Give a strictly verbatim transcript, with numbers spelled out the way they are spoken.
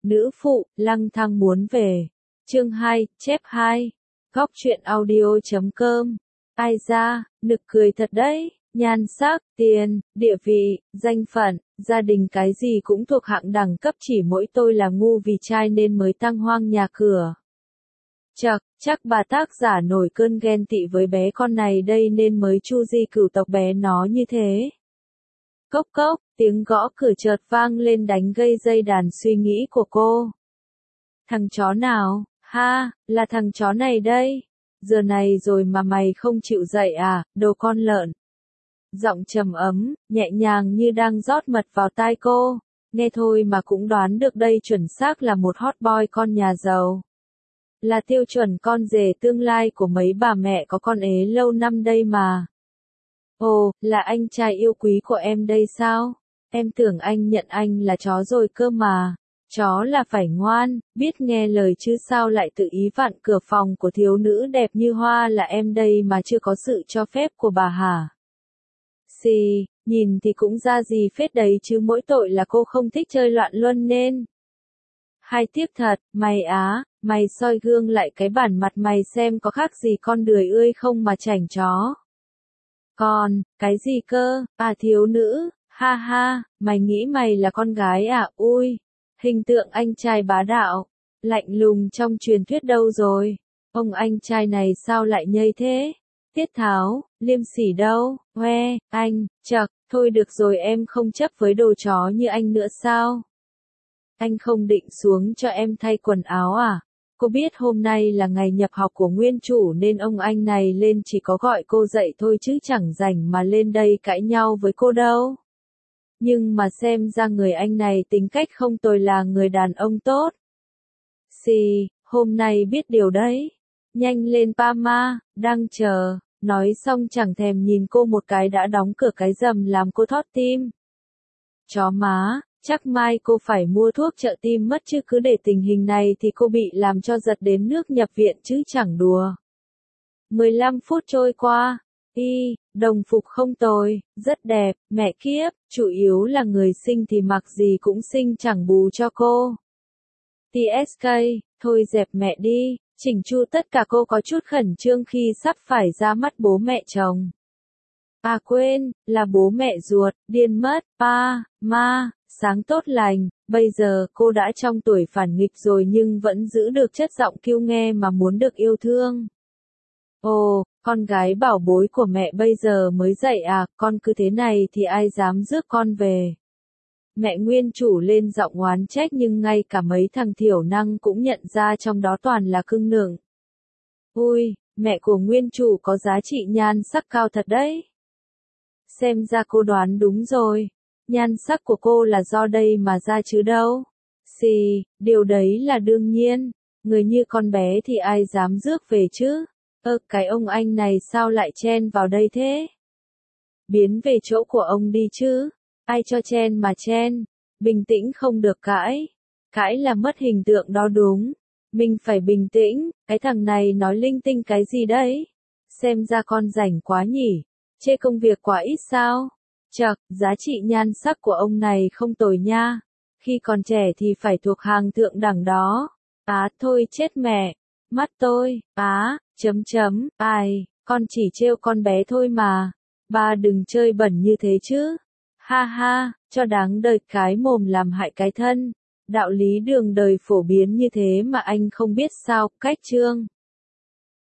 Nữ phụ, lăng thang muốn về. Chương hai, chép hai. Góc truyện audio chấm com. Ai ra, nực cười thật đấy, nhan sắc, tiền, địa vị, danh phận, gia đình cái gì cũng thuộc hạng đẳng cấp, chỉ mỗi tôi là ngu vì trai nên mới tang hoang nhà cửa. Chậc, chắc bà tác giả nổi cơn ghen tị với bé con này đây nên mới chu di cửu tộc bé nó như thế. Cốc cốc, tiếng gõ cửa chợt vang lên đánh gây dây đàn suy nghĩ của cô. Thằng chó nào, ha, là thằng chó này đây. Giờ này rồi mà mày không chịu dậy à, đồ con lợn. Giọng trầm ấm, nhẹ nhàng như đang rót mật vào tai cô. Nghe thôi mà cũng đoán được đây chuẩn xác là một hot boy con nhà giàu. Là tiêu chuẩn con rể tương lai của mấy bà mẹ có con ế lâu năm đây mà. Ồ, là anh trai yêu quý của em đây sao? Em tưởng anh nhận anh là chó rồi cơ mà. Chó là phải ngoan, biết nghe lời chứ sao lại tự ý vặn cửa phòng của thiếu nữ đẹp như hoa là em đây mà chưa có sự cho phép của bà hả? Xì, nhìn thì cũng ra gì phết đấy chứ mỗi tội là cô không thích chơi loạn luân nên. Hay tiếc thật, mày á, mày soi gương lại cái bản mặt mày xem có khác gì con đười ươi không mà chảnh chó. Còn, cái gì cơ, à thiếu nữ, ha ha, mày nghĩ mày là con gái à, ui, hình tượng anh trai bá đạo, lạnh lùng trong truyền thuyết đâu rồi, ông anh trai này sao lại nhây thế, tiết tháo, liêm sỉ đâu, hoe, anh, chậc, thôi được rồi em không chấp với đồ chó như anh nữa sao? Anh không định xuống cho em thay quần áo à? Cô biết hôm nay là ngày nhập học của nguyên chủ nên ông anh này lên chỉ có gọi cô dậy thôi chứ chẳng rảnh mà lên đây cãi nhau với cô đâu. Nhưng mà xem ra người anh này tính cách không tồi, là người đàn ông tốt. Xì, hôm nay biết điều đấy. Nhanh lên Pama, đang chờ. Nói xong chẳng thèm nhìn cô một cái đã đóng cửa cái rầm làm cô thót tim. Chó má. Chắc mai cô phải mua thuốc trợ tim mất chứ cứ để tình hình này thì cô bị làm cho giật đến nước nhập viện chứ chẳng đùa. mười lăm phút trôi qua. Y, đồng phục không tồi, rất đẹp, mẹ kiếp, chủ yếu là người xinh thì mặc gì cũng xinh chẳng bù cho cô. tê ét ca, thôi dẹp mẹ đi, chỉnh chu tất cả. Cô có chút khẩn trương khi sắp phải ra mắt bố mẹ chồng. À quên, là bố mẹ ruột, điên mất, pa, ma. Sáng tốt lành, bây giờ cô đã trong tuổi phản nghịch rồi nhưng vẫn giữ được chất giọng kiêu nghe mà muốn được yêu thương. Ồ, con gái bảo bối của mẹ bây giờ mới dậy à, con cứ thế này thì ai dám rước con về. Mẹ nguyên chủ lên giọng oán trách nhưng ngay cả mấy thằng thiểu năng cũng nhận ra trong đó toàn là cưng nựng. Ui, mẹ của nguyên chủ có giá trị nhan sắc cao thật đấy. Xem ra cô đoán đúng rồi. Nhan sắc của cô là do đây mà ra chứ đâu. Xì, điều đấy là đương nhiên. Người như con bé thì ai dám rước về chứ. Ơ, cái ông anh này sao lại chen vào đây thế? Biến về chỗ của ông đi chứ. Ai cho chen mà chen. Bình tĩnh không được cãi. Cãi là mất hình tượng đó đúng. Mình phải bình tĩnh. Cái thằng này nói linh tinh cái gì đấy? Xem ra con rảnh quá nhỉ. Chê công việc quá ít sao? Chậc, giá trị nhan sắc của ông này không tồi nha. Khi còn trẻ thì phải thuộc hàng thượng đẳng đó. Á, thôi chết mẹ. Mắt tôi, á, chấm chấm, ai, con chỉ trêu con bé thôi mà. Ba đừng chơi bẩn như thế chứ. Ha ha, cho đáng đời cái mồm làm hại cái thân. Đạo lý đường đời phổ biến như thế mà anh không biết sao, cách chương.